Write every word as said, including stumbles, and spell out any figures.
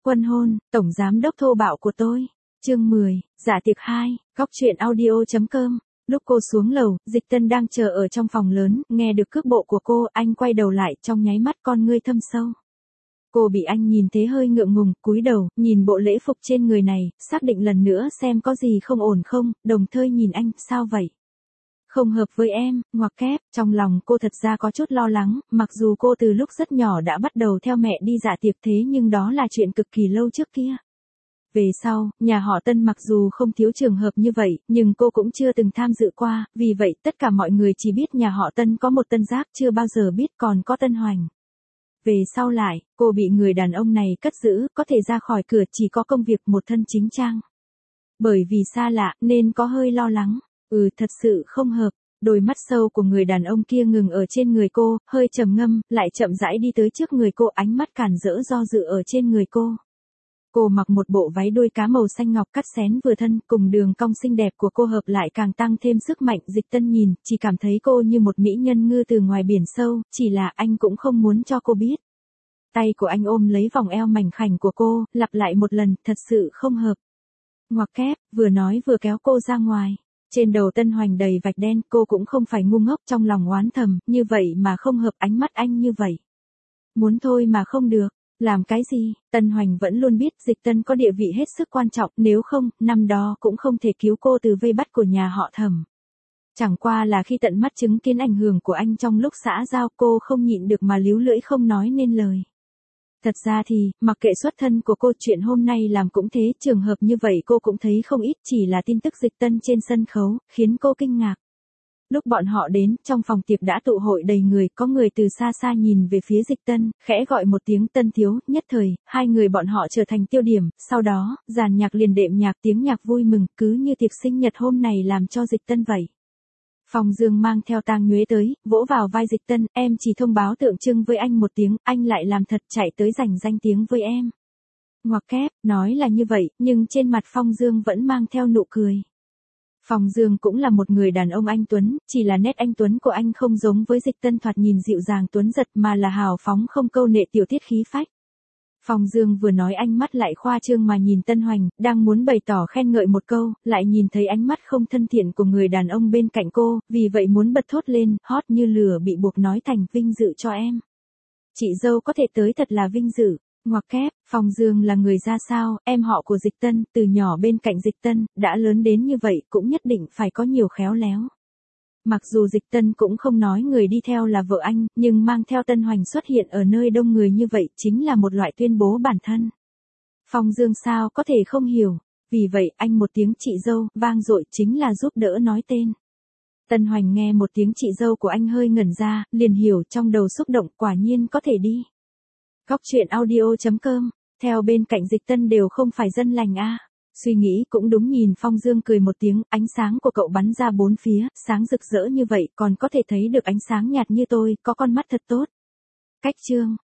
Quân hôn, tổng giám đốc thô bạo của tôi. Chương mười, dạ tiệc hai, góc truyện audio.com. Lúc cô xuống lầu, Dịch Tân đang chờ ở trong phòng lớn, nghe được cước bộ của cô, anh quay đầu lại, trong nháy mắt con ngươi thâm sâu. Cô bị anh nhìn thế hơi ngượng ngùng, cúi đầu, nhìn bộ lễ phục trên người này, xác định lần nữa xem có gì không ổn không, đồng thời nhìn anh, sao vậy? Không hợp với em, ngoặc kép, trong lòng cô thật ra có chút lo lắng, mặc dù cô từ lúc rất nhỏ đã bắt đầu theo mẹ đi dạ tiệc thế nhưng đó là chuyện cực kỳ lâu trước kia. Về sau, nhà họ Tân mặc dù không thiếu trường hợp như vậy, nhưng cô cũng chưa từng tham dự qua, vì vậy tất cả mọi người chỉ biết nhà họ Tân có một Tân Giác, chưa bao giờ biết còn có Tân Hoành. Về sau lại, cô bị người đàn ông này cất giữ, có thể ra khỏi cửa chỉ có công việc một thân chính trang. Bởi vì xa lạ, nên có hơi lo lắng. Ừ, thật sự không hợp. Đôi mắt sâu của người đàn ông kia ngừng ở trên người cô, hơi trầm ngâm, lại chậm rãi đi tới trước người cô, ánh mắt cản rỡ do dự ở trên người cô. Cô mặc một bộ váy đuôi cá màu xanh ngọc cắt xén vừa thân, cùng đường cong xinh đẹp của cô hợp lại càng tăng thêm sức mạnh. Dịch Tân nhìn, chỉ cảm thấy cô như một mỹ nhân ngư từ ngoài biển sâu, chỉ là anh cũng không muốn cho cô biết. Tay của anh ôm lấy vòng eo mảnh khảnh của cô, lặp lại một lần, thật sự không hợp. Ngoặc kép, vừa nói vừa kéo cô ra ngoài. Trên đầu Tân Hoành đầy vạch đen, cô cũng không phải ngu ngốc, trong lòng oán thầm, như vậy mà không hợp, ánh mắt anh như vậy. Muốn thôi mà không được, làm cái gì? Tân Hoành vẫn luôn biết Dịch Tân có địa vị hết sức quan trọng, nếu không, năm đó cũng không thể cứu cô từ vây bắt của nhà họ Thẩm. Chẳng qua là khi tận mắt chứng kiến ảnh hưởng của anh trong lúc xã giao, cô không nhịn được mà líu lưỡi không nói nên lời. Thật ra thì, mặc kệ xuất thân của cô, chuyện hôm nay làm cũng thế, trường hợp như vậy cô cũng thấy không ít, chỉ là tin tức Dịch Tân trên sân khấu, khiến cô kinh ngạc. Lúc bọn họ đến, trong phòng tiệc đã tụ hội đầy người, có người từ xa xa nhìn về phía Dịch Tân, khẽ gọi một tiếng Tân thiếu, nhất thời, hai người bọn họ trở thành tiêu điểm, sau đó, dàn nhạc liền đệm nhạc tiếng nhạc vui mừng, cứ như tiệc sinh nhật hôm này làm cho Dịch Tân vậy. Phong Dương mang theo Tang Nhuế tới, vỗ vào vai Dịch Tân, em chỉ thông báo tượng trưng với anh một tiếng, anh lại làm thật chạy tới giành danh tiếng với em. Ngoặc kép, nói là như vậy, nhưng trên mặt Phong Dương vẫn mang theo nụ cười. Phong Dương cũng là một người đàn ông anh tuấn, chỉ là nét anh tuấn của anh không giống với Dịch Tân thoạt nhìn dịu dàng tuấn giật mà là hào phóng không câu nệ tiểu tiết khí phách. Phong Dương vừa nói ánh mắt lại khoa trương mà nhìn Tân Hoành, đang muốn bày tỏ khen ngợi một câu, lại nhìn thấy ánh mắt không thân thiện của người đàn ông bên cạnh cô, vì vậy muốn bật thốt lên, hot như lửa bị buộc nói thành vinh dự cho em. Chị dâu có thể tới thật là vinh dự. Ngoặc kép, Phong Dương là người ra sao, em họ của Dịch Tân, từ nhỏ bên cạnh Dịch Tân, đã lớn đến như vậy cũng nhất định phải có nhiều khéo léo. Mặc dù Dịch Tân cũng không nói người đi theo là vợ anh, nhưng mang theo Tân Hoành xuất hiện ở nơi đông người như vậy chính là một loại tuyên bố bản thân. Phong Dương sao có thể không hiểu, vì vậy anh một tiếng chị dâu, vang dội chính là giúp đỡ nói tên. Tân Hoành nghe một tiếng chị dâu của anh hơi ngẩn ra, liền hiểu trong đầu xúc động, quả nhiên có thể đi. Góc truyện audio.com, theo bên cạnh Dịch Tân đều không phải dân lành a. Suy nghĩ cũng đúng, nhìn Phong Dương cười một tiếng, ánh sáng của cậu bắn ra bốn phía, sáng rực rỡ như vậy, còn có thể thấy được ánh sáng nhạt như tôi, có con mắt thật tốt. Cách chương,